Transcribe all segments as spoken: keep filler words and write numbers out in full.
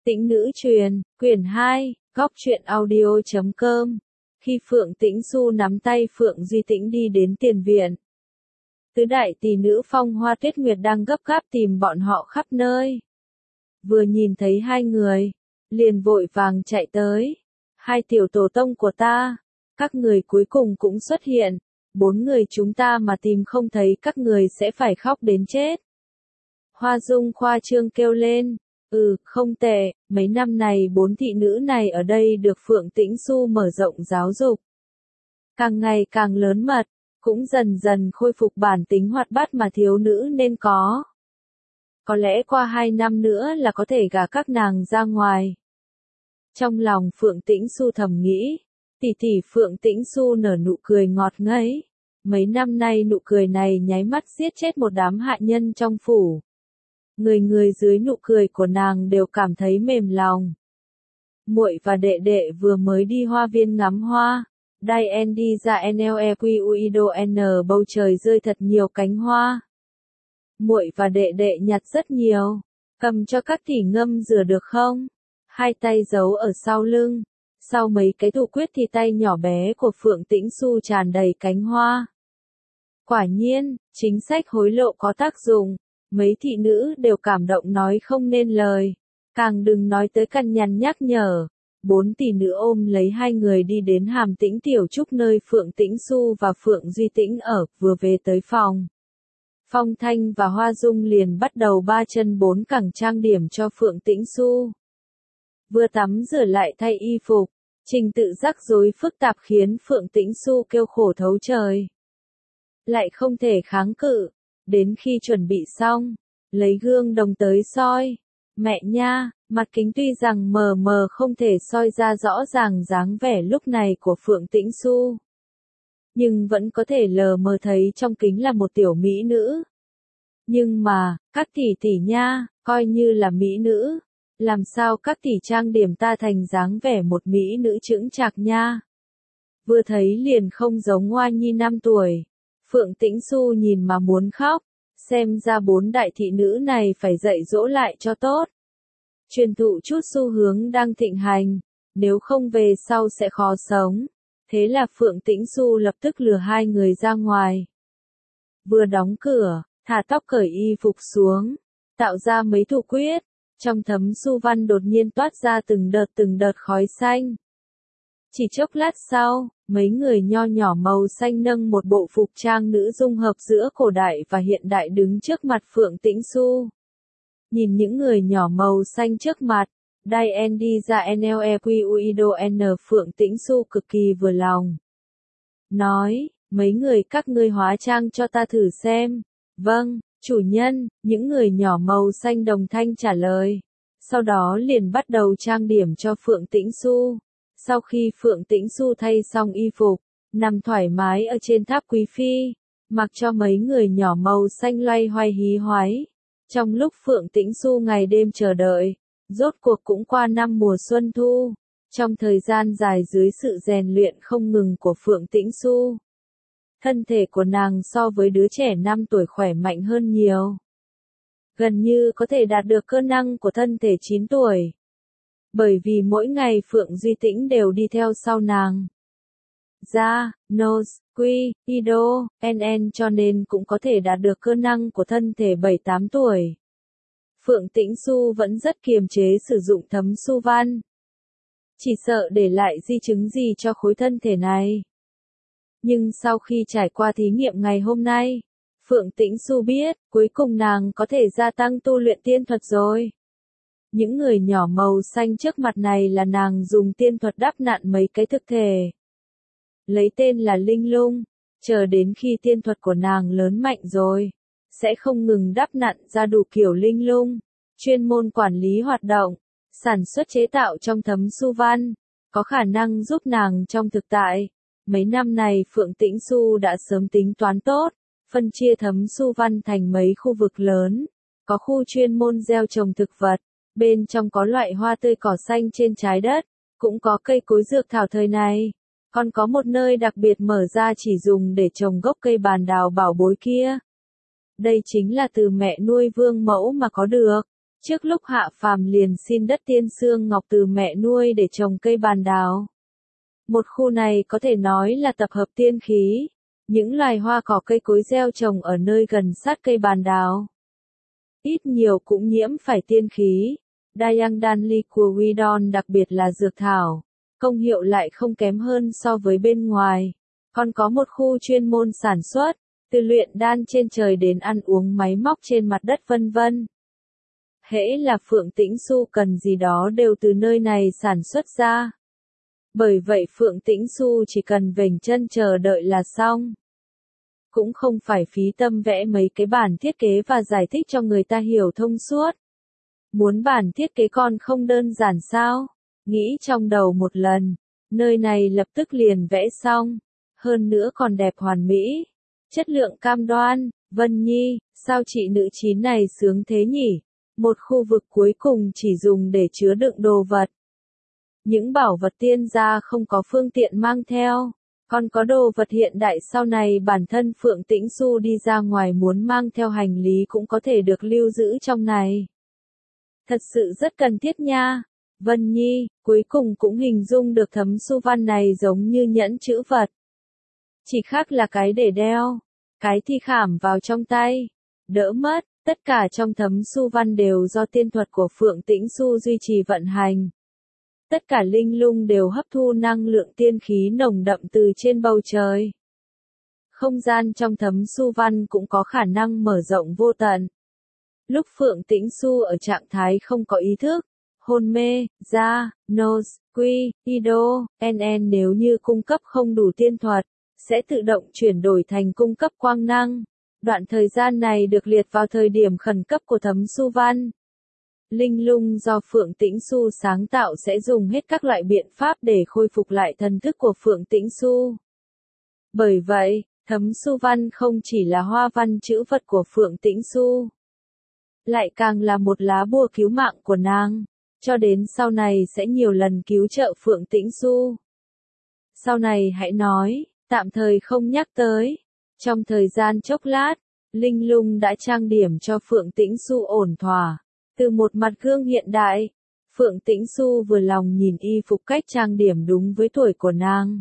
Tĩnh nữ truyền, quyển hai, góc truyện audio chấm com. Khi Phượng Tĩnh Xu nắm tay Phượng Duy Tĩnh đi đến tiền viện, tứ đại tỷ nữ Phong Hoa Tuyết Nguyệt đang gấp gáp tìm bọn họ khắp nơi. Vừa nhìn thấy hai người, liền vội vàng chạy tới. Hai tiểu tổ tông của ta, các người cuối cùng cũng xuất hiện. Bốn người chúng ta mà tìm không thấy các người sẽ phải khóc đến chết. Hoa Dung khoa trương kêu lên. Ừ, không tệ, mấy năm này bốn thị nữ này ở đây được Phượng Tĩnh Xu mở rộng giáo dục. Càng ngày càng lớn mật, cũng dần dần khôi phục bản tính hoạt bát mà thiếu nữ nên có. Có lẽ qua hai năm nữa là có thể gả các nàng ra ngoài. Trong lòng Phượng Tĩnh Xu thầm nghĩ, tỷ tỷ Phượng Tĩnh Xu nở nụ cười ngọt ngấy. Mấy năm nay nụ cười này nháy mắt giết chết một đám hạ nhân trong phủ. Người người dưới nụ cười của nàng đều cảm thấy mềm lòng. Muội và đệ đệ vừa mới đi hoa viên ngắm hoa. Đai en đi ra nlequido n bầu trời rơi thật nhiều cánh hoa. Muội và đệ đệ nhặt rất nhiều. Cầm cho các tỷ ngâm rửa được không? Hai tay giấu ở sau lưng. Sau mấy cái thủ quyết thì tay nhỏ bé của Phượng Tĩnh Xu tràn đầy cánh hoa. Quả nhiên, chính sách hối lộ có tác dụng. Mấy thị nữ đều cảm động nói không nên lời. Càng đừng nói tới cằn nhằn nhắc nhở. Bốn tỷ nữ ôm lấy hai người đi đến Hàm Tĩnh Tiểu Trúc nơi Phượng Tĩnh Xu và Phượng Duy Tĩnh ở, vừa về tới phòng. Phong Thanh và Hoa Dung liền bắt đầu ba chân bốn cẳng trang điểm cho Phượng Tĩnh Xu. Vừa tắm rửa lại thay y phục, trình tự rắc rối phức tạp khiến Phượng Tĩnh Xu kêu khổ thấu trời. Lại không thể kháng cự. Đến khi chuẩn bị xong, lấy gương đồng tới soi. Mẹ nha, mặt kính tuy rằng mờ mờ không thể soi ra rõ ràng dáng vẻ lúc này của Phượng Tĩnh Xu. Nhưng vẫn có thể lờ mờ thấy trong kính là một tiểu mỹ nữ. Nhưng mà, các tỷ tỷ nha, coi như là mỹ nữ. Làm sao các tỷ trang điểm ta thành dáng vẻ một mỹ nữ chững chạc nha. Vừa thấy liền không giống Hoa Nhi năm tuổi. Phượng Tĩnh Xu nhìn mà muốn khóc, xem ra bốn đại thị nữ này phải dạy dỗ lại cho tốt. Truyền thụ chút xu hướng đang thịnh hành, nếu không về sau sẽ khó sống. Thế là Phượng Tĩnh Xu lập tức lừa hai người ra ngoài. Vừa đóng cửa, thả tóc cởi y phục xuống, tạo ra mấy thủ quyết, trong thấm su văn đột nhiên toát ra từng đợt từng đợt khói xanh. Chỉ chốc lát sau, mấy người nho nhỏ màu xanh nâng một bộ phục trang nữ dung hợp giữa cổ đại và hiện đại đứng trước mặt Phượng Tĩnh Xu. Nhìn những người nhỏ màu xanh trước mặt, Đai en đi ra nlequido n Phượng Tĩnh Xu cực kỳ vừa lòng. Nói, mấy người các ngươi hóa trang cho ta thử xem. Vâng, chủ nhân, những người nhỏ màu xanh đồng thanh trả lời. Sau đó liền bắt đầu trang điểm cho Phượng Tĩnh Xu. Sau khi Phượng Tĩnh Xu thay xong y phục, nằm thoải mái ở trên tháp quý phi, mặc cho mấy người nhỏ màu xanh loay hoay hí hoáy. Trong lúc Phượng Tĩnh Xu ngày đêm chờ đợi, rốt cuộc cũng qua năm mùa xuân thu. Trong thời gian dài dưới sự rèn luyện không ngừng của Phượng Tĩnh Xu, thân thể của nàng so với đứa trẻ năm tuổi khỏe mạnh hơn nhiều. Gần như có thể đạt được cơ năng của thân thể chín tuổi. Bởi vì mỗi ngày Phượng Duy Tĩnh đều đi theo sau nàng. Ra, Nose, Quy, Ido, en en cho nên cũng có thể đạt được cơ năng của thân thể bảy tám tuổi. Phượng Tĩnh Xu vẫn rất kiềm chế sử dụng thấm su văn. Chỉ sợ để lại di chứng gì cho khối thân thể này. Nhưng sau khi trải qua thí nghiệm ngày hôm nay, Phượng Tĩnh Xu biết, cuối cùng nàng có thể gia tăng tu luyện tiên thuật rồi. Những người nhỏ màu xanh trước mặt này là nàng dùng tiên thuật đắp nặn mấy cái thực thể. Lấy tên là Linh Lung, chờ đến khi tiên thuật của nàng lớn mạnh rồi, sẽ không ngừng đắp nặn ra đủ kiểu linh lung, chuyên môn quản lý hoạt động, sản xuất chế tạo trong thấm su văn, có khả năng giúp nàng trong thực tại. Mấy năm này Phượng Tĩnh Xu đã sớm tính toán tốt, phân chia thấm su văn thành mấy khu vực lớn, có khu chuyên môn gieo trồng thực vật. Bên trong có loại hoa tươi cỏ xanh trên trái đất, cũng có cây cối dược thảo thời này, còn có một nơi đặc biệt mở ra chỉ dùng để trồng gốc cây bàn đào bảo bối kia. Đây chính là từ mẹ nuôi vương mẫu mà có được, Trước lúc hạ phàm liền xin đất Tiên Sương Ngọc từ mẹ nuôi để trồng cây bàn đào. Một khu này có thể nói là tập hợp tiên khí, những loài hoa cỏ cây cối gieo trồng ở nơi gần sát cây bàn đào. Ít nhiều cũng nhiễm phải tiên khí. Dayang Danli của Widon đặc biệt là dược thảo, công hiệu lại không kém hơn so với bên ngoài. Còn có một khu chuyên môn sản xuất, từ luyện đan trên trời đến ăn uống máy móc trên mặt đất vân vân. Hễ là Phượng Tĩnh Xu cần gì đó đều từ nơi này sản xuất ra. Bởi vậy Phượng Tĩnh Xu chỉ cần vểnh chân chờ đợi là xong. Cũng không phải phí tâm vẽ mấy cái bản thiết kế và giải thích cho người ta hiểu thông suốt. Muốn bản thiết kế còn không đơn giản sao? Nghĩ trong đầu một lần, nơi này lập tức liền vẽ xong. Hơn nữa còn đẹp hoàn mỹ. Chất lượng cam đoan. Vân Nhi, sao chị nữ chín này sướng thế nhỉ? Một khu vực cuối cùng chỉ dùng để chứa đựng đồ vật. Những bảo vật tiên gia không có phương tiện mang theo. Còn có đồ vật hiện đại sau này bản thân Phượng Tĩnh Xu đi ra ngoài muốn mang theo hành lý cũng có thể được lưu giữ trong này. Thật sự rất cần thiết nha. Vân Nhi, cuối cùng cũng hình dung được thấm su văn này giống như nhẫn chữ vật. Chỉ khác là cái để đeo, cái thì khảm vào trong tay. Đỡ mất, tất cả trong thấm su văn đều do tiên thuật của Phượng Tĩnh Xu duy trì vận hành. Tất cả linh lung đều hấp thu năng lượng tiên khí nồng đậm từ trên bầu trời. Không gian trong thấm su văn cũng có khả năng mở rộng vô tận. Lúc Phượng Tĩnh Xu ở trạng thái không có ý thức, hôn mê, ra, nose, quy, ido, nn nếu như cung cấp không đủ tiên thuật, sẽ tự động chuyển đổi thành cung cấp quang năng. Đoạn thời gian này được liệt vào thời điểm khẩn cấp của thấm su văn. Linh lung do Phượng Tĩnh Xu sáng tạo sẽ dùng hết các loại biện pháp để khôi phục lại thần thức của Phượng Tĩnh Xu. Bởi vậy, thấm su văn không chỉ là hoa văn chữ vật của Phượng Tĩnh Xu, lại càng là một lá bùa cứu mạng của nàng, cho đến sau này sẽ nhiều lần cứu trợ Phượng Tĩnh Xu. Sau này hãy nói, tạm thời không nhắc tới. Trong thời gian chốc lát, Linh lung đã trang điểm cho Phượng Tĩnh Xu ổn thỏa. Từ một mặt gương hiện đại, Phượng Tĩnh Xu vừa lòng nhìn y phục cách trang điểm đúng với tuổi của nàng.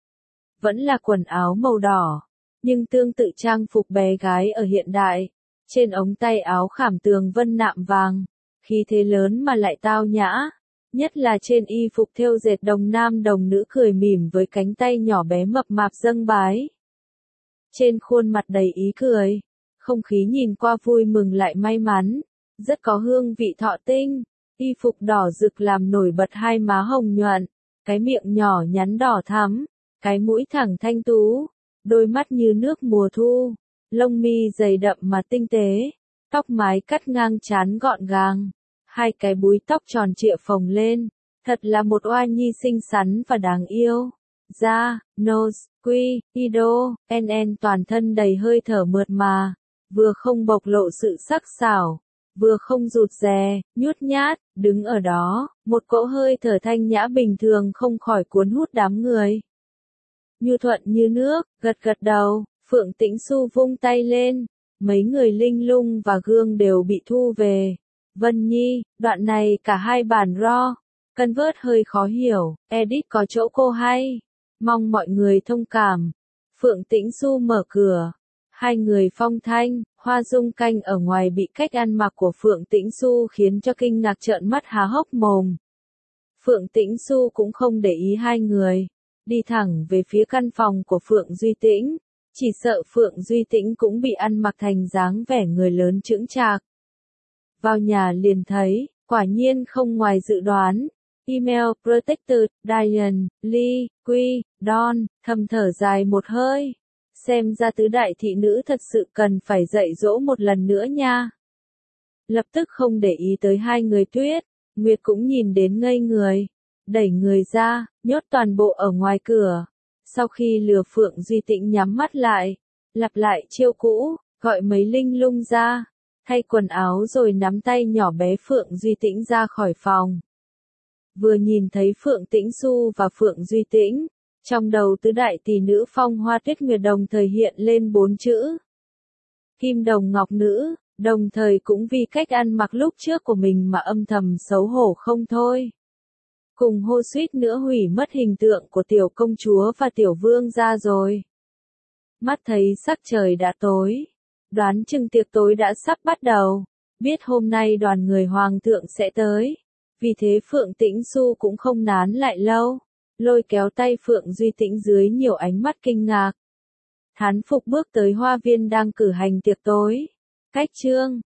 Vẫn là quần áo màu đỏ, nhưng tương tự trang phục bé gái ở hiện đại. Trên ống tay áo khảm tường vân nạm vàng, khí thế lớn mà lại tao nhã. Nhất là trên y phục thêu dệt đồng nam đồng nữ cười mỉm với cánh tay nhỏ bé mập mạp dâng bái. Trên khuôn mặt đầy ý cười, không khí nhìn qua vui mừng lại may mắn. Rất có hương vị thọ tinh, y phục đỏ rực làm nổi bật hai má hồng nhuận, cái miệng nhỏ nhắn đỏ thắm, cái mũi thẳng thanh tú, đôi mắt như nước mùa thu, lông mi dày đậm mà tinh tế, tóc mái cắt ngang trán gọn gàng, hai cái búi tóc tròn trịa phồng lên, thật là một oa nhi xinh xắn và đáng yêu. Da, nose, quy, ido, nn toàn thân đầy hơi thở mượt mà, vừa không bộc lộ sự sắc sảo, vừa không rụt rè, nhút nhát, đứng ở đó, một cỗ hơi thở thanh nhã bình thường không khỏi cuốn hút đám người. Nhu thuận như nước, gật gật đầu, Phượng Tĩnh Xu vung tay lên, mấy người linh lung và gương đều bị thu về. Vân Nhi, đoạn này cả hai bản raw, convert hơi khó hiểu, edit có chỗ cô hay, mong mọi người thông cảm. Phượng Tĩnh Xu mở cửa. Hai người Phong Thanh, Hoa Dung Canh ở ngoài bị cách ăn mặc của Phượng Tĩnh Xu khiến cho kinh ngạc trợn mắt há hốc mồm. Phượng Tĩnh Xu cũng không để ý hai người, đi thẳng về phía căn phòng của Phượng Duy Tĩnh, chỉ sợ Phượng Duy Tĩnh cũng bị ăn mặc thành dáng vẻ người lớn chững chạc. Vào nhà liền thấy, quả nhiên không ngoài dự đoán. Email Protected, Diane, Lee, Quy, Don, thầm thở dài một hơi. Xem ra tứ đại thị nữ thật sự cần phải dạy dỗ một lần nữa nha. Lập tức không để ý tới hai người Tuyết, Nguyệt cũng nhìn đến ngây người, đẩy người ra, nhốt toàn bộ ở ngoài cửa. Sau khi lừa Phượng Duy Tĩnh nhắm mắt lại, lặp lại chiêu cũ, gọi mấy linh lung ra, thay quần áo rồi nắm tay nhỏ bé Phượng Duy Tĩnh ra khỏi phòng. Vừa nhìn thấy Phượng Tĩnh Xu và Phượng Duy Tĩnh, trong đầu tứ đại tỷ nữ Phong Hoa Tuyết Nguyệt đồng thời hiện lên bốn chữ. Kim đồng ngọc nữ, Đồng thời cũng vì cách ăn mặc lúc trước của mình mà âm thầm xấu hổ không thôi. Cùng hô suýt nữa hủy mất hình tượng của tiểu công chúa và tiểu vương gia rồi. Mắt thấy sắc trời đã tối. Đoán chừng tiệc tối đã sắp bắt đầu. Biết hôm nay đoàn người hoàng thượng sẽ tới. Vì thế Phượng Tĩnh Xu cũng không nán lại lâu. Lôi kéo tay Phượng Duy Tĩnh dưới nhiều ánh mắt kinh ngạc. Thán phục bước tới hoa viên đang cử hành tiệc tối. Cách trương.